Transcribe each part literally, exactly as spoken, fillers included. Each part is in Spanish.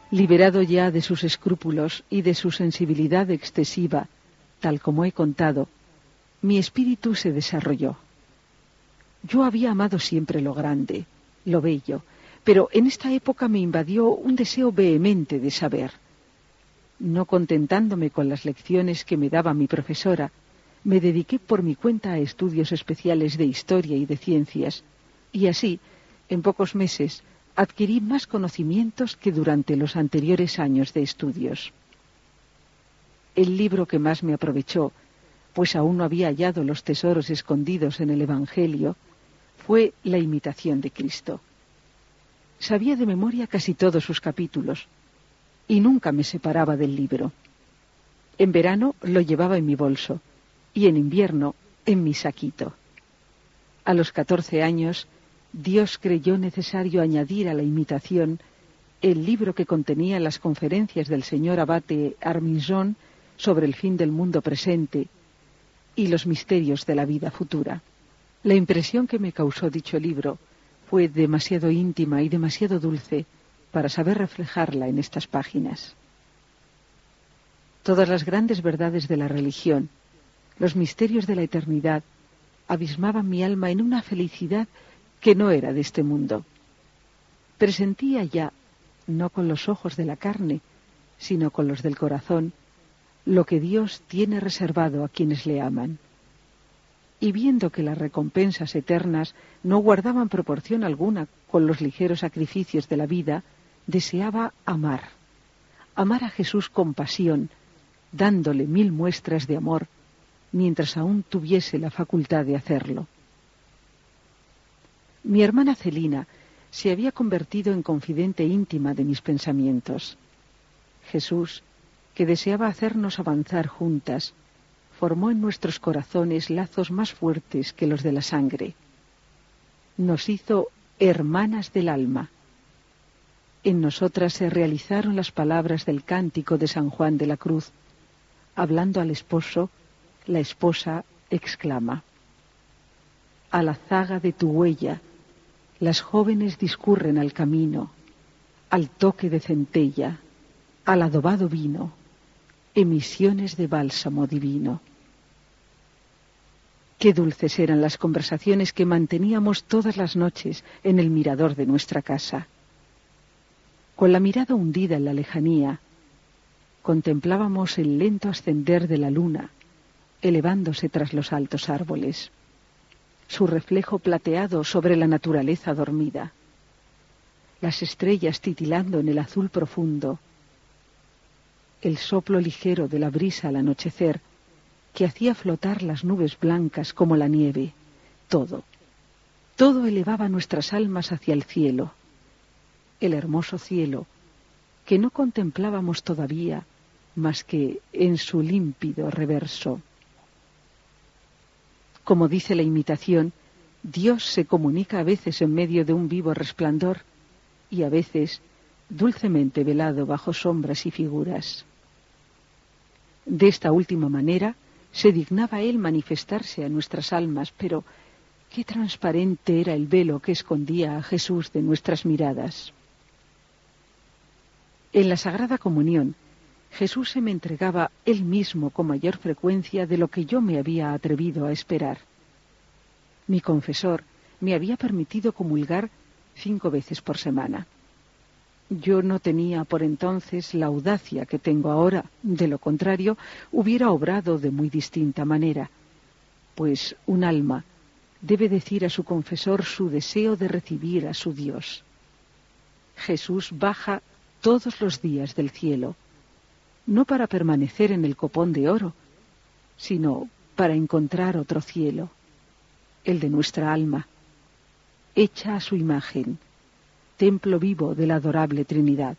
Liberado ya de sus escrúpulos y de su sensibilidad excesiva, tal como he contado, mi espíritu se desarrolló. Yo había amado siempre lo grande, lo bello, pero en esta época me invadió un deseo vehemente de saber. No contentándome con las lecciones que me daba mi profesora, me dediqué por mi cuenta a estudios especiales de historia y de ciencias, y así, en pocos meses, adquirí más conocimientos que durante los anteriores años de estudios. El libro que más me aprovechó, pues aún no había hallado los tesoros escondidos en el Evangelio, fue La imitación de Cristo. Sabía de memoria casi todos sus capítulos, y nunca me separaba del libro. En verano lo llevaba en mi bolso, y en invierno en mi saquito. A los catorce años, Dios creyó necesario añadir a la imitación el libro que contenía las conferencias del señor abate Arminjon sobre el fin del mundo presente y los misterios de la vida futura. La impresión que me causó dicho libro fue demasiado íntima y demasiado dulce para saber reflejarla en estas páginas. Todas las grandes verdades de la religión, los misterios de la eternidad, abismaban mi alma en una felicidad que no era de este mundo. Presentía ya, no con los ojos de la carne, sino con los del corazón, lo que Dios tiene reservado a quienes le aman. Y viendo que las recompensas eternas no guardaban proporción alguna con los ligeros sacrificios de la vida, deseaba amar, amar a Jesús con pasión, dándole mil muestras de amor, mientras aún tuviese la facultad de hacerlo. Mi hermana Celina se había convertido en confidente íntima de mis pensamientos. Jesús, que deseaba hacernos avanzar juntas, formó en nuestros corazones lazos más fuertes que los de la sangre. Nos hizo hermanas del alma. En nosotras se realizaron las palabras del cántico de San Juan de la Cruz. Hablando al esposo, la esposa exclama: a la zaga de tu huella, las jóvenes discurren al camino, al toque de centella, al adobado vino, emisiones de bálsamo divino. Qué dulces eran las conversaciones que manteníamos todas las noches en el mirador de nuestra casa. Con la mirada hundida en la lejanía, contemplábamos el lento ascender de la luna, elevándose tras los altos árboles, su reflejo plateado sobre la naturaleza dormida, las estrellas titilando en el azul profundo, el soplo ligero de la brisa al anochecer que hacía flotar las nubes blancas como la nieve. Todo, todo elevaba nuestras almas hacia el cielo, el hermoso cielo que no contemplábamos todavía más que en su límpido reverso. Como dice la imitación, Dios se comunica a veces en medio de un vivo resplandor y a veces dulcemente velado bajo sombras y figuras. De esta última manera se dignaba Él manifestarse a nuestras almas, pero qué transparente era el velo que escondía a Jesús de nuestras miradas. En la Sagrada Comunión, Jesús se me entregaba Él mismo con mayor frecuencia de lo que yo me había atrevido a esperar. Mi confesor me había permitido comulgar cinco veces por semana. Yo no tenía por entonces la audacia que tengo ahora, de lo contrario, hubiera obrado de muy distinta manera, pues un alma debe decir a su confesor su deseo de recibir a su Dios. Jesús baja todos los días del cielo, no para permanecer en el copón de oro, sino para encontrar otro cielo, el de nuestra alma, hecha a su imagen, templo vivo de la adorable Trinidad.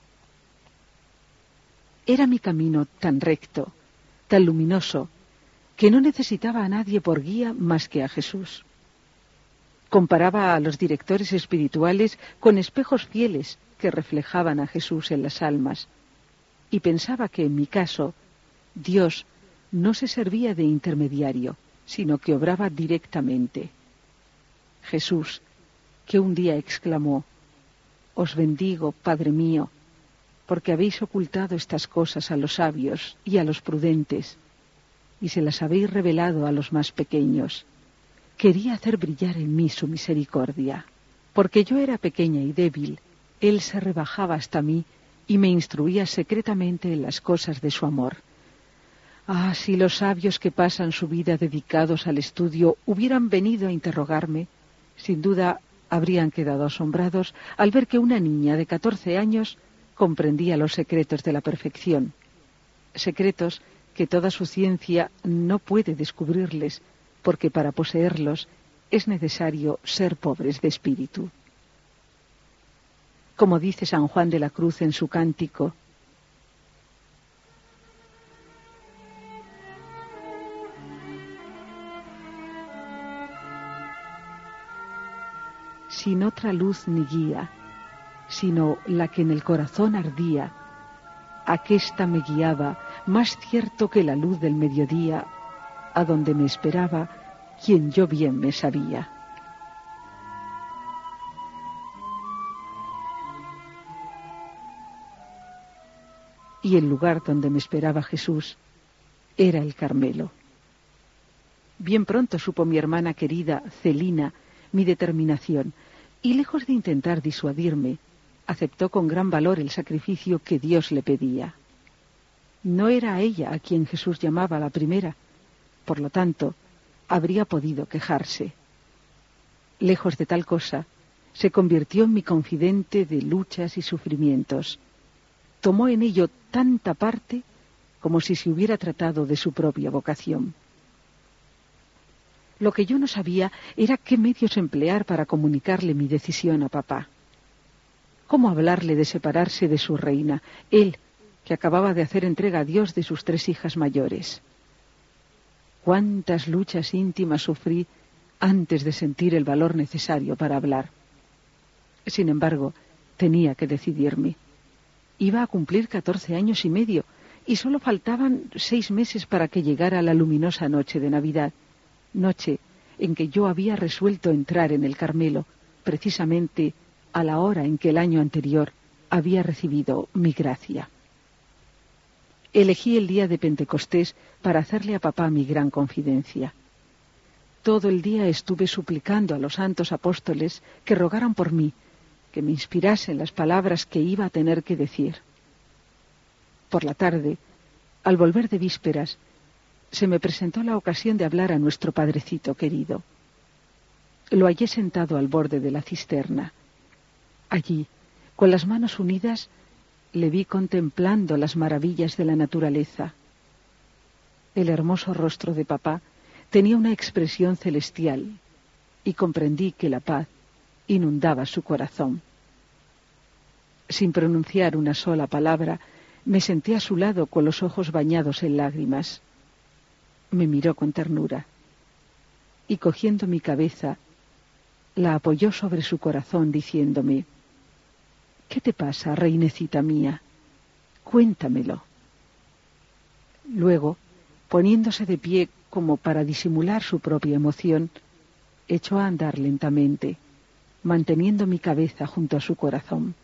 Era mi camino tan recto, tan luminoso, que no necesitaba a nadie por guía más que a Jesús. Comparaba a los directores espirituales con espejos fieles que reflejaban a Jesús en las almas, y pensaba que en mi caso Dios no se servía de intermediario, sino que obraba directamente. Jesús, que un día exclamó: «Os bendigo, Padre mío, porque habéis ocultado estas cosas a los sabios y a los prudentes, y se las habéis revelado a los más pequeños. Quería hacer brillar en mí su misericordia. Porque yo era pequeña y débil, él se rebajaba hasta mí y me instruía secretamente en las cosas de su amor. Ah, si los sabios que pasan su vida dedicados al estudio hubieran venido a interrogarme, sin duda habrían quedado asombrados al ver que una niña de catorce años comprendía los secretos de la perfección, secretos que toda su ciencia no puede descubrirles, porque para poseerlos es necesario ser pobres de espíritu. Como dice San Juan de la Cruz en su cántico, sin otra luz ni guía, sino la que en el corazón ardía, aquesta me guiaba, más cierto que la luz del mediodía, a donde me esperaba quien yo bien me sabía. Y el lugar donde me esperaba Jesús era el Carmelo. Bien pronto supo mi hermana querida, Celina, mi determinación, y lejos de intentar disuadirme, aceptó con gran valor el sacrificio que Dios le pedía. No era a ella a quien Jesús llamaba la primera, por lo tanto, habría podido quejarse. Lejos de tal cosa, se convirtió en mi confidente de luchas y sufrimientos. Tomó en ello tanta parte como si se hubiera tratado de su propia vocación. Lo que yo no sabía era qué medios emplear para comunicarle mi decisión a papá. ¿Cómo hablarle de separarse de su reina, él, que acababa de hacer entrega a Dios de sus tres hijas mayores? Cuántas luchas íntimas sufrí antes de sentir el valor necesario para hablar. Sin embargo, tenía que decidirme. Iba a cumplir catorce años y medio, y solo faltaban seis meses para que llegara la luminosa noche de Navidad, noche en que yo había resuelto entrar en el Carmelo, precisamente a la hora en que el año anterior había recibido mi gracia. Elegí el día de Pentecostés para hacerle a papá mi gran confidencia. Todo el día estuve suplicando a los santos apóstoles que rogaran por mí, que me inspirasen las palabras que iba a tener que decir. Por la tarde, al volver de vísperas, se me presentó la ocasión de hablar a nuestro padrecito querido. Lo hallé sentado al borde de la cisterna. Allí, con las manos unidas, le vi contemplando las maravillas de la naturaleza. El hermoso rostro de papá tenía una expresión celestial y comprendí que la paz inundaba su corazón. Sin pronunciar una sola palabra, me senté a su lado con los ojos bañados en lágrimas. Me miró con ternura y, cogiendo mi cabeza, la apoyó sobre su corazón diciéndome: ¿qué te pasa, reinecita mía? Cuéntamelo. Luego, poniéndose de pie como para disimular su propia emoción, echó a andar lentamente, manteniendo mi cabeza junto a su corazón.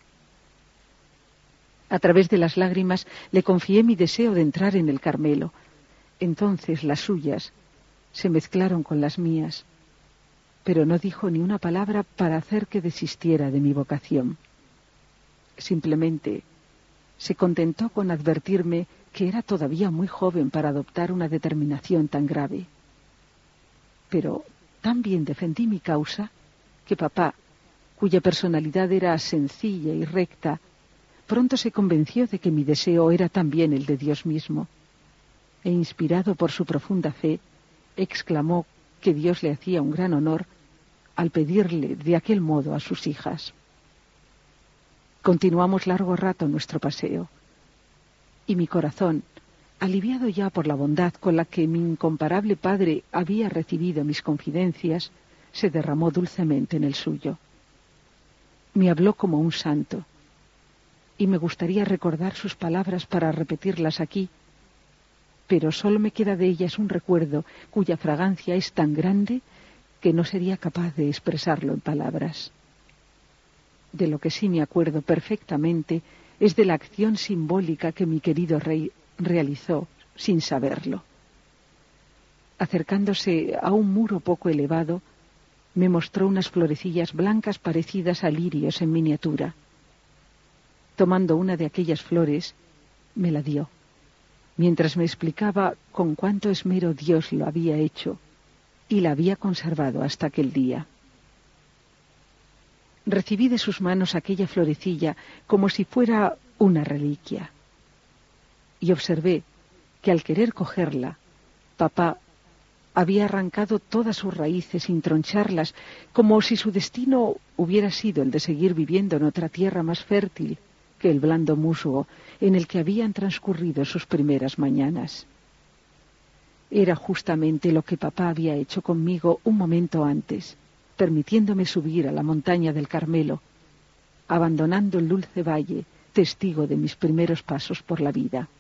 A través de las lágrimas le confié mi deseo de entrar en el Carmelo. Entonces las suyas se mezclaron con las mías, pero no dijo ni una palabra para hacer que desistiera de mi vocación. Simplemente se contentó con advertirme que era todavía muy joven para adoptar una determinación tan grave. Pero tan bien defendí mi causa que papá, cuya personalidad era sencilla y recta, pronto se convenció de que mi deseo era también el de Dios mismo, e inspirado por su profunda fe, exclamó que Dios le hacía un gran honor al pedirle de aquel modo a sus hijas. Continuamos largo rato nuestro paseo, y mi corazón, aliviado ya por la bondad con la que mi incomparable padre había recibido mis confidencias, se derramó dulcemente en el suyo. Me habló como un santo, y me gustaría recordar sus palabras para repetirlas aquí, pero solo me queda de ellas un recuerdo cuya fragancia es tan grande que no sería capaz de expresarlo en palabras. De lo que sí me acuerdo perfectamente es de la acción simbólica que mi querido rey realizó sin saberlo. Acercándose a un muro poco elevado, me mostró unas florecillas blancas parecidas a lirios en miniatura. Tomando una de aquellas flores, me la dio, mientras me explicaba con cuánto esmero Dios lo había hecho y la había conservado hasta aquel día. Recibí de sus manos aquella florecilla como si fuera una reliquia, y observé que al querer cogerla, papá había arrancado todas sus raíces sin troncharlas, como si su destino hubiera sido el de seguir viviendo en otra tierra más fértil que el blando musgo en el que habían transcurrido sus primeras mañanas. Era justamente lo que papá había hecho conmigo un momento antes, permitiéndome subir a la montaña del Carmelo, abandonando el dulce valle, testigo de mis primeros pasos por la vida.